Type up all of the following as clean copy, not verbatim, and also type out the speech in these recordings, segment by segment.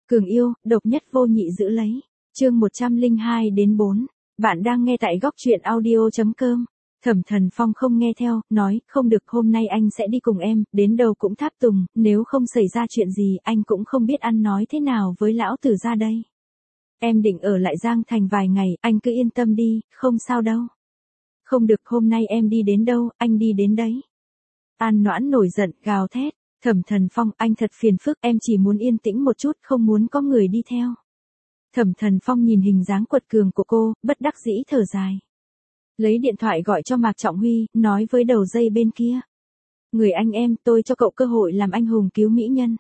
Cường yêu, độc nhất vô nhị giữ lấy. Chương 102-4. Bạn đang nghe tại góc truyện audio.com. Thẩm Thần Phong không nghe theo, nói, không được, hôm nay anh sẽ đi cùng em, đến đâu cũng tháp tùng, nếu không xảy ra chuyện gì, anh cũng không biết ăn nói thế nào với lão tử ra đây. Em định ở lại Giang Thành vài ngày, anh cứ yên tâm đi, không sao đâu. Không được, hôm nay em đi đến đâu, anh đi đến đấy. An Noãn nổi giận, gào thét. Thẩm Thần Phong, anh thật phiền phức, em chỉ muốn yên tĩnh một chút, không muốn có người đi theo. Thẩm Thần Phong nhìn hình dáng quật cường của cô, bất đắc dĩ thở dài. Lấy điện thoại gọi cho Mạc Trọng Huy, nói với đầu dây bên kia. Người anh em, tôi cho cậu cơ hội làm anh hùng cứu mỹ nhân.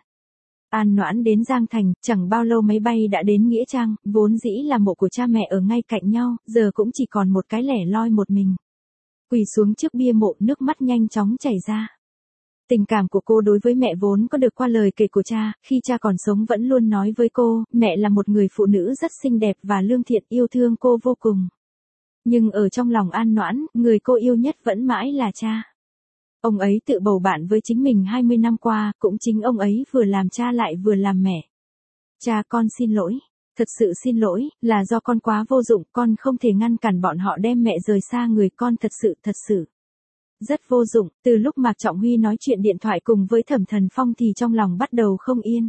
An Noãn đến Giang Thành, chẳng bao lâu máy bay đã đến Nghĩa Trang, vốn dĩ là mộ của cha mẹ ở ngay cạnh nhau, giờ cũng chỉ còn một cái lẻ loi một mình. Quỳ xuống trước bia mộ, nước mắt nhanh chóng chảy ra. Tình cảm của cô đối với mẹ vốn có được qua lời kể của cha, khi cha còn sống vẫn luôn nói với cô, mẹ là một người phụ nữ rất xinh đẹp và lương thiện, yêu thương cô vô cùng. Nhưng ở trong lòng An Noãn, người cô yêu nhất vẫn mãi là cha. Ông ấy tự bầu bạn với chính mình 20 năm qua, cũng chính ông ấy vừa làm cha lại vừa làm mẹ. Cha, con xin lỗi. Thật sự xin lỗi, là do con quá vô dụng, con không thể ngăn cản bọn họ đem mẹ rời xa người con, thật sự. Rất vô dụng, từ lúc Mạc Trọng Huy nói chuyện điện thoại cùng với Thẩm Thần Phong thì trong lòng bắt đầu không yên.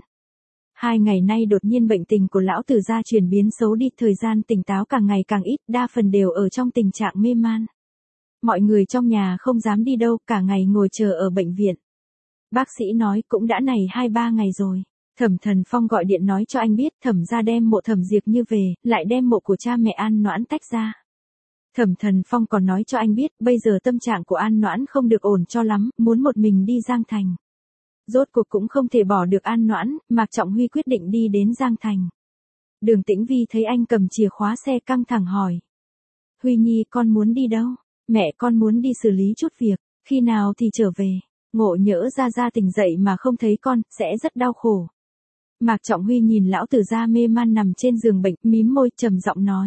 2 ngày nay đột nhiên bệnh tình của lão tử gia chuyển biến xấu đi, thời gian tỉnh táo càng ngày càng ít, đa phần đều ở trong tình trạng mê man. Mọi người trong nhà không dám đi đâu, cả ngày ngồi chờ ở bệnh viện. Bác sĩ nói cũng đã này 2-3 ngày rồi. Thẩm Thần Phong gọi điện nói cho anh biết Thẩm gia đem mộ Thẩm Diệp Như về, lại đem mộ của cha mẹ An Noãn tách ra. Thẩm Thần Phong còn nói cho anh biết, bây giờ tâm trạng của An Noãn không được ổn cho lắm, muốn một mình đi Giang Thành. Rốt cuộc cũng không thể bỏ được An Noãn, Mạc Trọng Huy quyết định đi đến Giang Thành. Đường Tĩnh Vi thấy anh cầm chìa khóa xe căng thẳng hỏi. Huy Nhi, con muốn đi đâu? Mẹ, con muốn đi xử lý chút việc, khi nào thì trở về? Ngộ nhỡ ra tỉnh dậy mà không thấy con, sẽ rất đau khổ. Mạc Trọng Huy nhìn lão tử gia mê man nằm trên giường bệnh, mím môi, trầm giọng nói.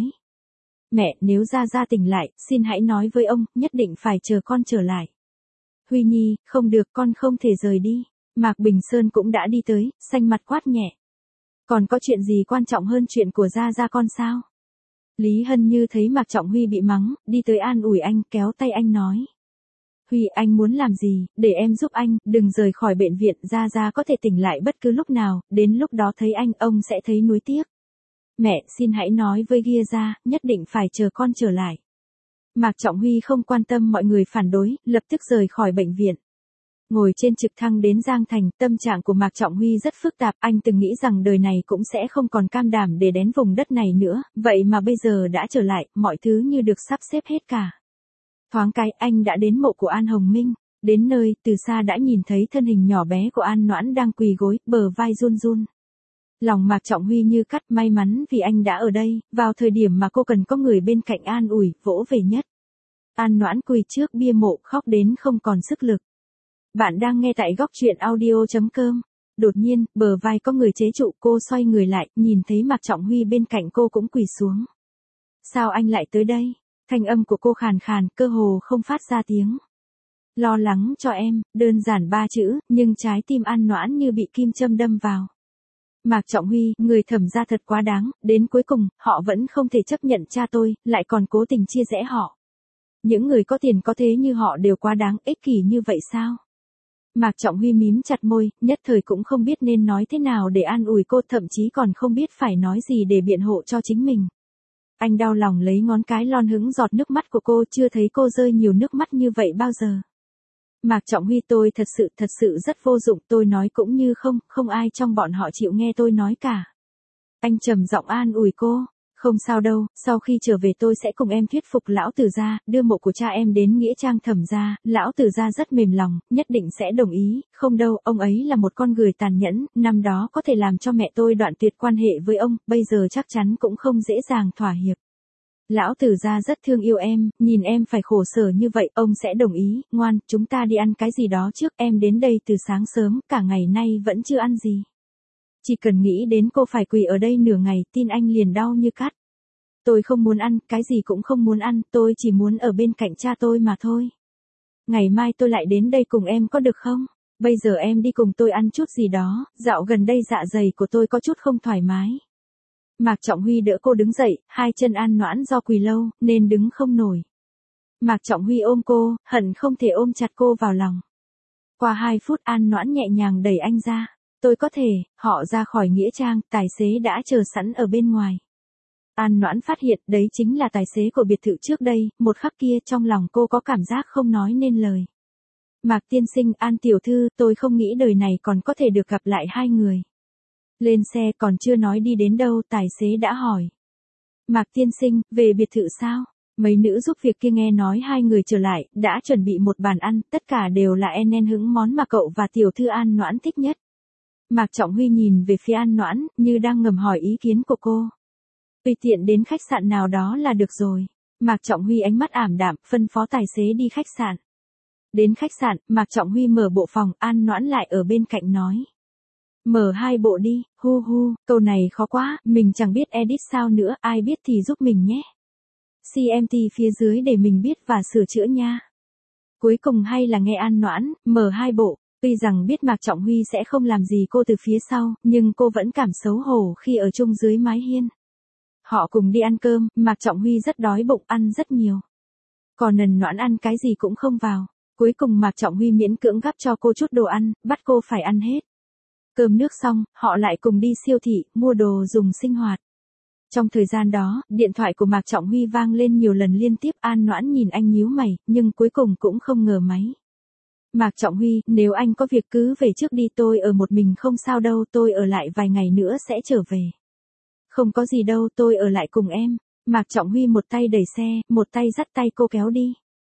Mẹ, nếu ra tỉnh lại, xin hãy nói với ông, nhất định phải chờ con trở lại. Huy Nhi, không được, con không thể rời đi. Mạc Bình Sơn cũng đã đi tới, xanh mặt quát nhẹ. Còn có chuyện gì quan trọng hơn chuyện của gia con sao? Lý Hân Như thấy Mạc Trọng Huy bị mắng, đi tới an ủi anh, kéo tay anh nói. Huy, anh muốn làm gì, để em giúp anh, đừng rời khỏi bệnh viện, gia có thể tỉnh lại bất cứ lúc nào, đến lúc đó thấy anh, ông sẽ thấy nuối tiếc. Mẹ, xin hãy nói với Gia, nhất định phải chờ con trở lại. Mạc Trọng Huy không quan tâm mọi người phản đối, lập tức rời khỏi bệnh viện. Ngồi trên trực thăng đến Giang Thành, tâm trạng của Mạc Trọng Huy rất phức tạp, anh từng nghĩ rằng đời này cũng sẽ không còn cam đảm để đến vùng đất này nữa, vậy mà bây giờ đã trở lại, mọi thứ như được sắp xếp hết cả. Thoáng cái, anh đã đến mộ của An Hồng Minh, đến nơi, từ xa đã nhìn thấy thân hình nhỏ bé của An Noãn đang quỳ gối, bờ vai run run. Lòng Mạc Trọng Huy như cắt, may mắn vì anh đã ở đây, vào thời điểm mà cô cần có người bên cạnh an ủi, vỗ về nhất. An Noãn quỳ trước bia mộ, khóc đến không còn sức lực. Bạn đang nghe tại góc truyện audio.com. Đột nhiên, bờ vai có người chế trụ, cô xoay người lại, nhìn thấy Mạc Trọng Huy bên cạnh cô cũng quỳ xuống. Sao anh lại tới đây? Thanh âm của cô khàn khàn, cơ hồ không phát ra tiếng. Lo lắng cho em, đơn giản 3 chữ, nhưng trái tim An Noãn như bị kim châm đâm vào. Mạc Trọng Huy, người Thẩm gia thật quá đáng, đến cuối cùng, họ vẫn không thể chấp nhận cha tôi, lại còn cố tình chia rẽ họ. Những người có tiền có thế như họ đều quá đáng, ích kỷ như vậy sao? Mạc Trọng Huy mím chặt môi, nhất thời cũng không biết nên nói thế nào để an ủi cô, thậm chí còn không biết phải nói gì để biện hộ cho chính mình. Anh đau lòng lấy ngón cái lon hứng giọt nước mắt của cô, chưa thấy cô rơi nhiều nước mắt như vậy bao giờ. Mạc Trọng Huy, tôi thật sự rất vô dụng, tôi nói cũng như không ai trong bọn họ chịu nghe tôi nói cả. Anh trầm giọng an ủi cô, không sao đâu, sau khi trở về tôi sẽ cùng em thuyết phục lão tử gia, đưa mộ của cha em đến nghĩa trang Thẩm gia, lão tử gia rất mềm lòng, nhất định sẽ đồng ý, không đâu, ông ấy là một con người tàn nhẫn, năm đó có thể làm cho mẹ tôi đoạn tuyệt quan hệ với ông, bây giờ chắc chắn cũng không dễ dàng thỏa hiệp. Lão tử gia rất thương yêu em, nhìn em phải khổ sở như vậy, ông sẽ đồng ý, ngoan, chúng ta đi ăn cái gì đó trước, em đến đây từ sáng sớm, cả ngày nay vẫn chưa ăn gì. Chỉ cần nghĩ đến cô phải quỳ ở đây nửa ngày, tin anh liền đau như cắt. Tôi không muốn ăn, cái gì cũng không muốn ăn, tôi chỉ muốn ở bên cạnh cha tôi mà thôi. Ngày mai tôi lại đến đây cùng em có được không? bây giờ em đi cùng tôi ăn chút gì đó, dạo gần đây dạ dày của tôi có chút không thoải mái. Mạc Trọng Huy đỡ cô đứng dậy, hai chân An Noãn do quỳ lâu, nên đứng không nổi. Mạc Trọng Huy ôm cô, hận không thể ôm chặt cô vào lòng. Qua 2 phút An Noãn nhẹ nhàng đẩy anh ra. Tôi có thể, họ ra khỏi nghĩa trang, tài xế đã chờ sẵn ở bên ngoài. An Noãn phát hiện đấy chính là tài xế của biệt thự trước đây, một khắc kia trong lòng cô có cảm giác không nói nên lời. Mạc tiên sinh, An tiểu thư, tôi không nghĩ đời này còn có thể được gặp lại hai người. Lên xe còn chưa nói đi đến đâu, tài xế đã hỏi. Mạc tiên sinh, về biệt thự sao? Mấy nữ giúp việc kia nghe nói hai người trở lại, đã chuẩn bị một bàn ăn, tất cả đều là en hững món mà cậu và tiểu thư An Noãn thích nhất. Mạc Trọng Huy nhìn về phía An Noãn, như đang ngầm hỏi ý kiến của cô. Tùy tiện đến khách sạn nào đó là được rồi. Mạc Trọng Huy ánh mắt ảm đạm, phân phó tài xế đi khách sạn. Đến khách sạn, Mạc Trọng Huy mở bộ phòng, An Noãn lại ở bên cạnh nói. Mở 2 bộ đi, hu hu, câu này khó quá, mình chẳng biết edit sao nữa, ai biết thì giúp mình nhé. CMT phía dưới để mình biết và sửa chữa nha. Cuối cùng hay là nghe An Noãn, mở 2 bộ, tuy rằng biết Mạc Trọng Huy sẽ không làm gì cô từ phía sau, nhưng cô vẫn cảm xấu hổ khi ở chung dưới mái hiên. Họ cùng đi ăn cơm, Mạc Trọng Huy rất đói bụng, ăn rất nhiều. Còn An Noãn ăn cái gì cũng không vào. Cuối cùng Mạc Trọng Huy miễn cưỡng gắp cho cô chút đồ ăn, bắt cô phải ăn hết. Cơm nước xong, họ lại cùng đi siêu thị, mua đồ dùng sinh hoạt. Trong thời gian đó, điện thoại của Mạc Trọng Huy vang lên nhiều lần liên tiếp. An Noãn nhìn anh nhíu mày, nhưng cuối cùng cũng không ngờ máy. Mạc Trọng Huy, nếu anh có việc cứ về trước đi, tôi ở một mình không sao đâu, tôi ở lại vài ngày nữa sẽ trở về. Không có gì đâu, tôi ở lại cùng em. Mạc Trọng Huy một tay đẩy xe, một tay dắt tay cô kéo đi.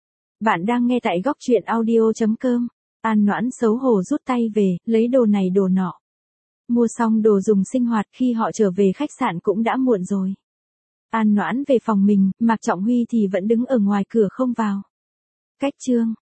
Bạn đang nghe tại góc truyện audio.com. An Noãn xấu hổ rút tay về, lấy đồ này đồ nọ. Mua xong đồ dùng sinh hoạt, khi họ trở về khách sạn cũng đã muộn rồi. An Noãn về phòng mình, Mạc Trọng Huy thì vẫn đứng ở ngoài cửa không vào. Cách chương